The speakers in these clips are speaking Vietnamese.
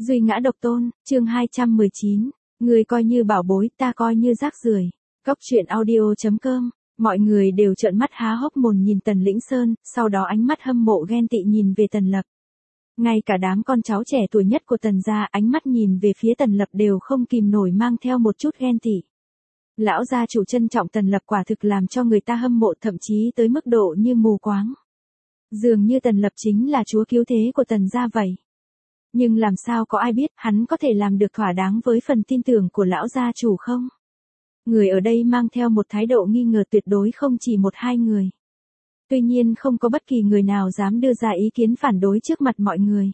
Duy ngã độc tôn, chương 219. Người coi như bảo bối, ta coi như rác rưởi. Cóc truyện audio.com. Mọi người đều trợn mắt há hốc mồm nhìn Tần Lĩnh Sơn, sau đó ánh mắt hâm mộ ghen tị nhìn về Tần Lập. Ngay cả đám con cháu trẻ tuổi nhất của Tần gia ánh mắt nhìn về phía Tần Lập đều không kìm nổi mang theo một chút ghen tị. Lão gia chủ trân trọng Tần Lập quả thực làm cho người ta hâm mộ, thậm chí tới mức độ như mù quáng. Dường như Tần Lập chính là chúa cứu thế của Tần gia vậy. Nhưng làm sao có ai biết hắn có thể làm được thỏa đáng với phần tin tưởng của lão gia chủ không? Người ở đây mang theo một thái độ nghi ngờ tuyệt đối không chỉ một hai người. Tuy nhiên không có bất kỳ người nào dám đưa ra ý kiến phản đối trước mặt mọi người.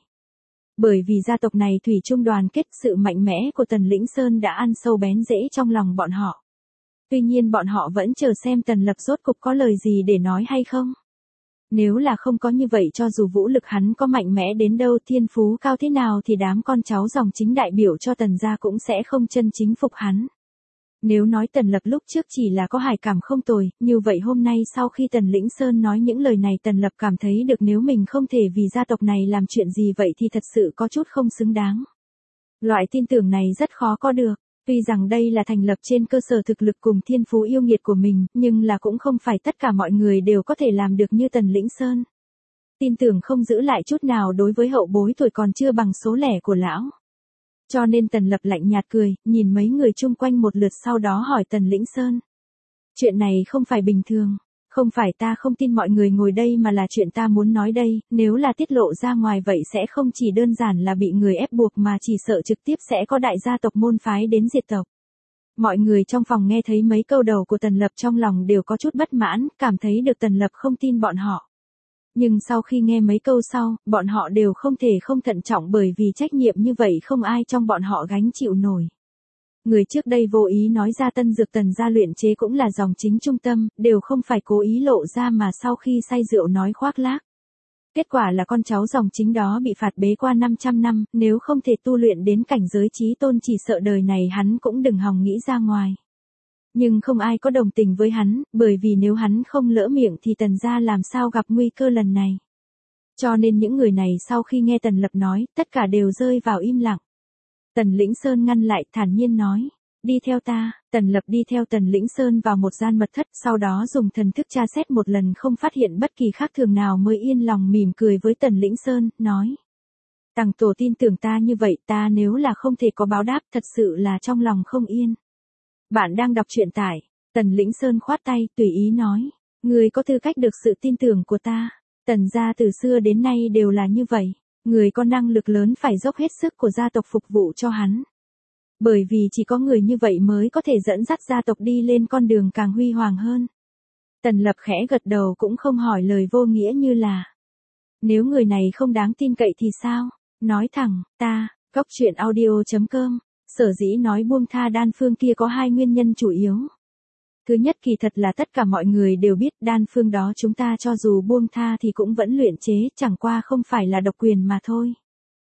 Bởi vì gia tộc này thủy chung đoàn kết, sự mạnh mẽ của Tần Lĩnh Sơn đã ăn sâu bén rễ trong lòng bọn họ. Tuy nhiên bọn họ vẫn chờ xem Tần Lập rốt cục có lời gì để nói hay không. Nếu là không có như vậy, cho dù vũ lực hắn có mạnh mẽ đến đâu, thiên phú cao thế nào thì đám con cháu dòng chính đại biểu cho Tần gia cũng sẽ không chân chính phục hắn. Nếu nói Tần Lập lúc trước chỉ là có hài cảm không tồi, như vậy hôm nay sau khi Tần Lĩnh Sơn nói những lời này, Tần Lập cảm thấy được nếu mình không thể vì gia tộc này làm chuyện gì vậy thì thật sự có chút không xứng đáng. Loại tin tưởng này rất khó có được. Tuy rằng đây là thành lập trên cơ sở thực lực cùng thiên phú yêu nghiệt của mình, nhưng là cũng không phải tất cả mọi người đều có thể làm được như Tần Lĩnh Sơn. Tin tưởng không giữ lại chút nào đối với hậu bối tuổi còn chưa bằng số lẻ của lão. Cho nên Tần Lập lạnh nhạt cười, nhìn mấy người chung quanh một lượt sau đó hỏi Tần Lĩnh Sơn. Chuyện này không phải bình thường, không phải ta không tin mọi người ngồi đây mà là chuyện ta muốn nói đây, nếu là tiết lộ ra ngoài vậy sẽ không chỉ đơn giản là bị người ép buộc mà chỉ sợ trực tiếp sẽ có đại gia tộc môn phái đến diệt tộc. Mọi người trong phòng nghe thấy mấy câu đầu của Tần Lập trong lòng đều có chút bất mãn, cảm thấy được Tần Lập không tin bọn họ. Nhưng sau khi nghe mấy câu sau, bọn họ đều không thể không thận trọng bởi vì trách nhiệm như vậy không ai trong bọn họ gánh chịu nổi. Người trước đây vô ý nói ra tân dược Tần gia luyện chế cũng là dòng chính trung tâm, đều không phải cố ý lộ ra mà sau khi say rượu nói khoác lác. Kết quả là con cháu dòng chính đó bị phạt bế qua 500 năm, nếu không thể tu luyện đến cảnh giới chí tôn chỉ sợ đời này hắn cũng đừng hòng nghĩ ra ngoài. Nhưng không ai có đồng tình với hắn, bởi vì nếu hắn không lỡ miệng thì Tần gia làm sao gặp nguy cơ lần này. Cho nên những người này sau khi nghe Tần Lập nói, tất cả đều rơi vào im lặng. Tần Lĩnh Sơn ngăn lại, thản nhiên nói, đi theo ta. Tần Lập đi theo Tần Lĩnh Sơn vào một gian mật thất, sau đó dùng thần thức tra xét một lần không phát hiện bất kỳ khác thường nào mới yên lòng mỉm cười với Tần Lĩnh Sơn, nói. Tằng tổ tin tưởng ta như vậy, ta nếu là không thể có báo đáp thật sự là trong lòng không yên. Bạn đang đọc truyện tại, Tần Lĩnh Sơn khoát tay, tùy ý nói, người có tư cách được sự tin tưởng của ta. Tần gia từ xưa đến nay đều là như vậy. Người có năng lực lớn phải dốc hết sức của gia tộc phục vụ cho hắn. Bởi vì chỉ có người như vậy mới có thể dẫn dắt gia tộc đi lên con đường càng huy hoàng hơn. Tần Lập khẽ gật đầu cũng không hỏi lời vô nghĩa như là. Nếu người này không đáng tin cậy thì sao? Nói thẳng, ta, Cóc truyện audio.com, sở dĩ nói buông tha đan phương kia có hai nguyên nhân chủ yếu. Thứ nhất kỳ thật là tất cả mọi người đều biết đan phương đó chúng ta cho dù buông tha thì cũng vẫn luyện chế, chẳng qua không phải là độc quyền mà thôi.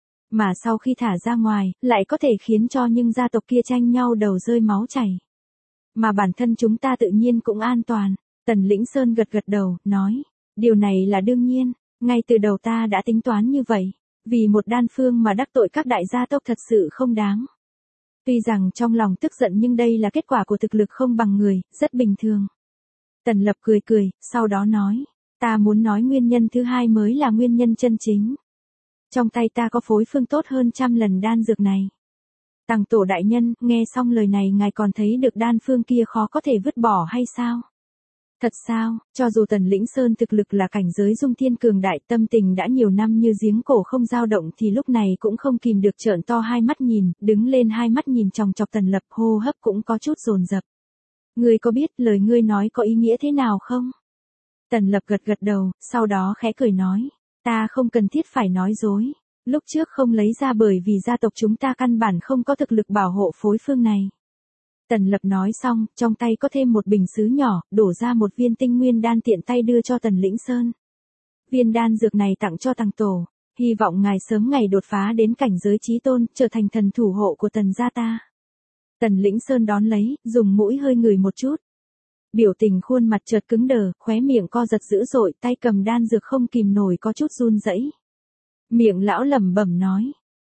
Mà sau khi thả ra ngoài, lại có thể khiến cho những gia tộc kia tranh nhau đầu rơi máu chảy. Mà bản thân chúng ta tự nhiên cũng an toàn. Tần Lĩnh Sơn gật gật đầu, nói, điều này là đương nhiên, ngay từ đầu ta đã tính toán như vậy. Vì một đan phương mà đắc tội các đại gia tộc thật sự không đáng. Tuy rằng trong lòng tức giận nhưng đây là kết quả của thực lực không bằng người, rất bình thường. Tần Lập cười cười, sau đó nói, ta muốn nói nguyên nhân thứ hai mới là nguyên nhân chân chính. Trong tay ta có phối phương tốt hơn 100 lần đan dược này. Tằng tổ đại nhân, nghe xong lời này ngài còn thấy được đan phương kia khó có thể vứt bỏ hay sao? Thật sao, cho dù Tần Lĩnh Sơn thực lực là cảnh giới dung thiên cường đại, tâm tình đã nhiều năm như giếng cổ không dao động thì lúc này cũng không kìm được trợn to hai mắt nhìn, đứng lên hai mắt nhìn chòng chọc Tần Lập, hô hấp cũng có chút dồn dập. Ngươi có biết lời ngươi nói có ý nghĩa thế nào không? Tần Lập gật gật đầu, sau đó khẽ cười nói, ta không cần thiết phải nói dối. Lúc trước không lấy ra bởi vì gia tộc chúng ta căn bản không có thực lực bảo hộ phối phương này. Tần Lập nói xong, trong tay có thêm một bình sứ nhỏ, đổ ra một viên tinh nguyên đan tiện tay đưa cho Tần Lĩnh Sơn. Viên đan dược này tặng cho Tằng tổ, hy vọng ngài sớm ngày đột phá đến cảnh giới chí tôn, trở thành thần thủ hộ của Tần gia ta. Tần Lĩnh Sơn đón lấy, dùng mũi hơi ngửi một chút. Biểu tình khuôn mặt chợt cứng đờ, khóe miệng co giật dữ dội, tay cầm đan dược không kìm nổi có chút run rẩy. Miệng lão lẩm bẩm nói,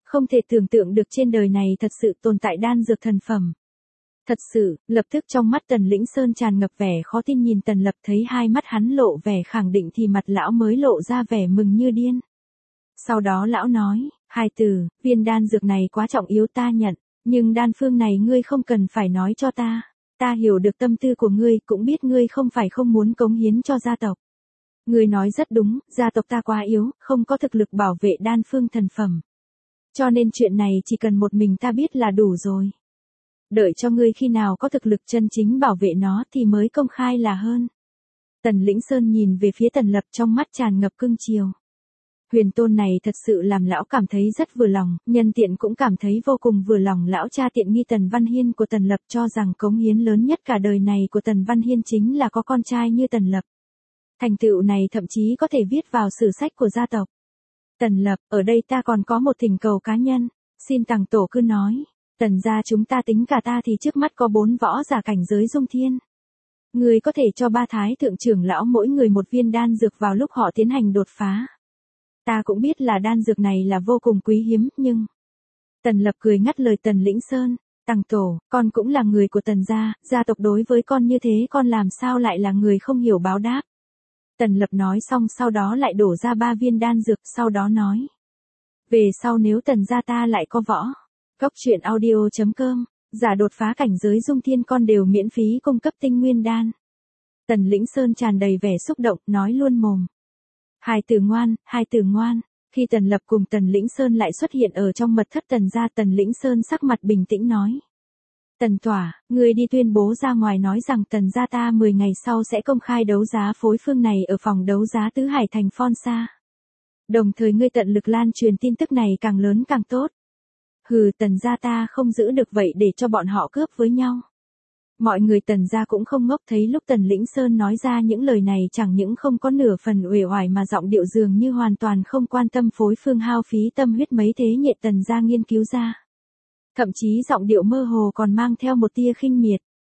không thể tưởng tượng được trên đời này thật sự tồn tại đan dược thần phẩm. Thật sự, lập tức trong mắt Tần Lĩnh Sơn tràn ngập vẻ khó tin nhìn Tần Lập, thấy hai mắt hắn lộ vẻ khẳng định thì mặt lão mới lộ ra vẻ mừng như điên. Sau đó lão nói, hai từ, viên đan dược này quá trọng yếu ta nhận, nhưng đan phương này ngươi không cần phải nói cho ta. Ta hiểu được tâm tư của ngươi, cũng biết ngươi không phải không muốn cống hiến cho gia tộc. Ngươi nói rất đúng, gia tộc ta quá yếu, không có thực lực bảo vệ đan phương thần phẩm. Cho nên chuyện này chỉ cần một mình ta biết là đủ rồi. Đợi cho ngươi khi nào có thực lực chân chính bảo vệ nó thì mới công khai là hơn. Tần Lĩnh Sơn nhìn về phía Tần Lập trong mắt tràn ngập cưng chiều. Huyền tôn này thật sự làm lão cảm thấy rất vừa lòng, nhân tiện cũng cảm thấy vô cùng vừa lòng lão cha tiện nghi Tần Văn Hiên của Tần Lập, cho rằng cống hiến lớn nhất cả đời này của Tần Văn Hiên chính là có con trai như Tần Lập. Thành tựu này thậm chí có thể viết vào sử sách của gia tộc. Tần Lập, ở đây ta còn có một thỉnh cầu cá nhân, xin Tằng tổ cứ nói. Tần gia chúng ta tính cả ta thì trước mắt có 4 võ giả cảnh giới dung thiên. Người có thể cho 3 thái thượng trưởng lão mỗi người một viên đan dược vào lúc họ tiến hành đột phá. Ta cũng biết là đan dược này là vô cùng quý hiếm, nhưng... Tần Lập cười ngắt lời Tần Lĩnh Sơn, Tằng tổ, con cũng là người của Tần gia, gia tộc đối với con như thế con làm sao lại là người không hiểu báo đáp. Tần Lập nói xong sau đó lại đổ ra 3 viên đan dược, sau đó nói. Về sau nếu Tần gia ta lại có võ. Góc truyện audio.com, giả đột phá cảnh giới dung thiên con đều miễn phí cung cấp tinh nguyên đan. Tần Lĩnh Sơn tràn đầy vẻ xúc động, nói luôn mồm. Hai từ ngoan, khi Tần Lập cùng Tần Lĩnh Sơn lại xuất hiện ở trong mật thất Tần gia, Tần Lĩnh Sơn sắc mặt bình tĩnh nói. Tần tỏa, ngươi đi tuyên bố ra ngoài nói rằng Tần gia ta 10 ngày sau sẽ công khai đấu giá phối phương này ở phòng đấu giá Tứ Hải thành Phon Sa. Đồng thời ngươi tận lực lan truyền tin tức này càng lớn càng tốt. Hừ, Tần gia ta không giữ được vậy để cho bọn họ cướp với nhau. Mọi người Tần gia cũng không ngốc, thấy lúc Tần Lĩnh Sơn nói ra những lời này chẳng những không có nửa phần uể oải mà giọng điệu dường như hoàn toàn không quan tâm phối phương hao phí tâm huyết mấy thế hệ Tần gia nghiên cứu ra. Thậm chí giọng điệu mơ hồ còn mang theo một tia khinh miệt.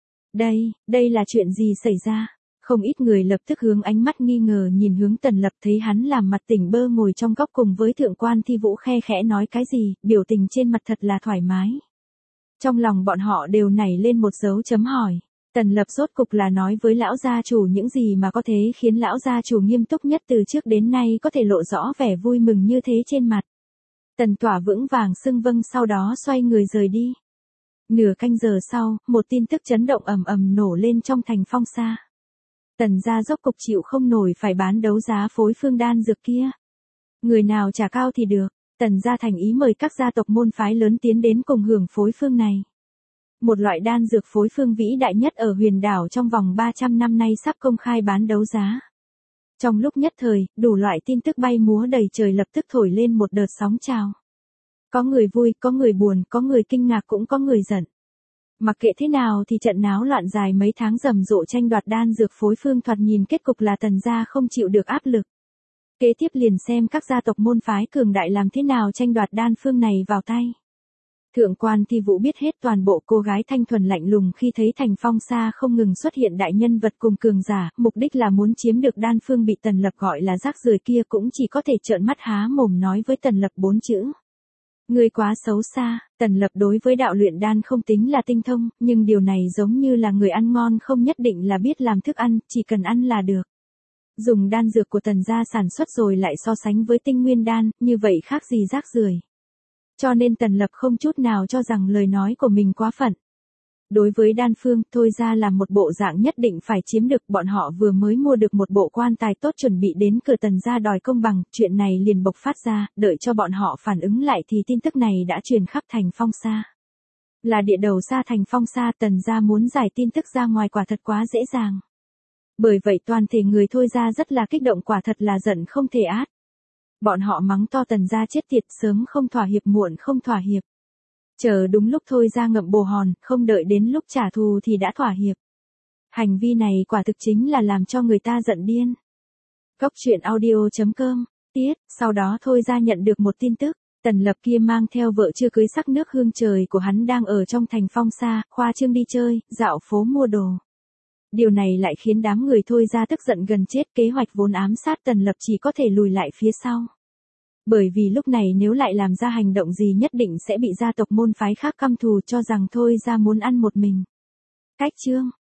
Đây là chuyện gì xảy ra? Không ít người lập tức hướng ánh mắt nghi ngờ nhìn hướng Tần Lập, thấy hắn làm mặt tỉnh bơ ngồi trong góc cùng với thượng quan Thi Vũ khe khẽ nói cái gì, biểu tình trên mặt thật là thoải mái. Trong lòng bọn họ đều nảy lên một dấu chấm hỏi. Tần Lập rốt cục là nói với lão gia chủ những gì mà có thể khiến lão gia chủ nghiêm túc nhất từ trước đến nay có thể lộ rõ vẻ vui mừng như thế trên mặt. Tần Tỏa vững vàng xưng vâng, sau đó xoay người rời đi. Nửa canh giờ sau, một tin tức chấn động ầm ầm nổ lên trong thành Phong Sa. Tần gia rốt cục chịu không nổi phải bán đấu giá phối phương đan dược kia. Người nào trả cao thì được, Tần gia thành ý mời các gia tộc môn phái lớn tiến đến cùng hưởng phối phương này. Một loại đan dược phối phương vĩ đại nhất ở huyền đảo trong vòng 300 năm nay sắp công khai bán đấu giá. Trong lúc nhất thời, đủ loại tin tức bay múa đầy trời lập tức thổi lên một đợt sóng trào. Có người vui, có người buồn, có người kinh ngạc, cũng có người giận. Mặc kệ thế nào thì trận náo loạn dài mấy tháng rầm rộ tranh đoạt đan dược phối phương thoạt nhìn kết cục là Tần gia không chịu được áp lực. Kế tiếp liền xem các gia tộc môn phái cường đại làm thế nào tranh đoạt đan phương này vào tay. Thượng quan Thi Vũ biết hết toàn bộ, cô gái thanh thuần lạnh lùng khi thấy thành Phong Sa không ngừng xuất hiện đại nhân vật cùng cường giả, mục đích là muốn chiếm được đan phương bị Tần Lập gọi là rác rưởi kia, cũng chỉ có thể trợn mắt há mồm nói với Tần Lập 4 chữ. Ngươi quá xấu xa. Tần Lập đối với đạo luyện đan không tính là tinh thông, nhưng điều này giống như là người ăn ngon không nhất định là biết làm thức ăn, chỉ cần ăn là được. Dùng đan dược của Tần gia sản xuất rồi lại so sánh với tinh nguyên đan, như vậy khác gì rác rưởi. Cho nên Tần Lập không chút nào cho rằng lời nói của mình quá phận. Đối với đan phương, thôi ra là một bộ dạng nhất định phải chiếm được, bọn họ vừa mới mua được một bộ quan tài tốt chuẩn bị đến cửa Tần gia đòi công bằng, chuyện này liền bộc phát ra, đợi cho bọn họ phản ứng lại thì tin tức này đã truyền khắp thành Phong Sa. Là địa đầu xa thành Phong Sa, Tần gia muốn giải tin tức ra ngoài quả thật quá dễ dàng. Bởi vậy toàn thể người thôi ra rất là kích động, quả thật là giận không thể át. Bọn họ mắng to Tần gia chết tiệt, sớm không thỏa hiệp muộn không thỏa hiệp. Chờ đúng lúc thôi ra ngậm bồ hòn, không đợi đến lúc trả thù thì đã thỏa hiệp. Hành vi này quả thực chính là làm cho người ta giận điên. Góc truyện audio.com, tiết, sau đó thôi ra nhận được một tin tức, Tần Lập kia mang theo vợ chưa cưới sắc nước hương trời của hắn đang ở trong thành Phong Sa, khoa trương đi chơi, dạo phố mua đồ. Điều này lại khiến đám người thôi ra tức giận gần chết, kế hoạch vốn ám sát Tần Lập chỉ có thể lùi lại phía sau. Bởi vì lúc này nếu lại làm ra hành động gì nhất định sẽ bị gia tộc môn phái khác căm thù cho rằng thôi ra muốn ăn một mình. Cách chương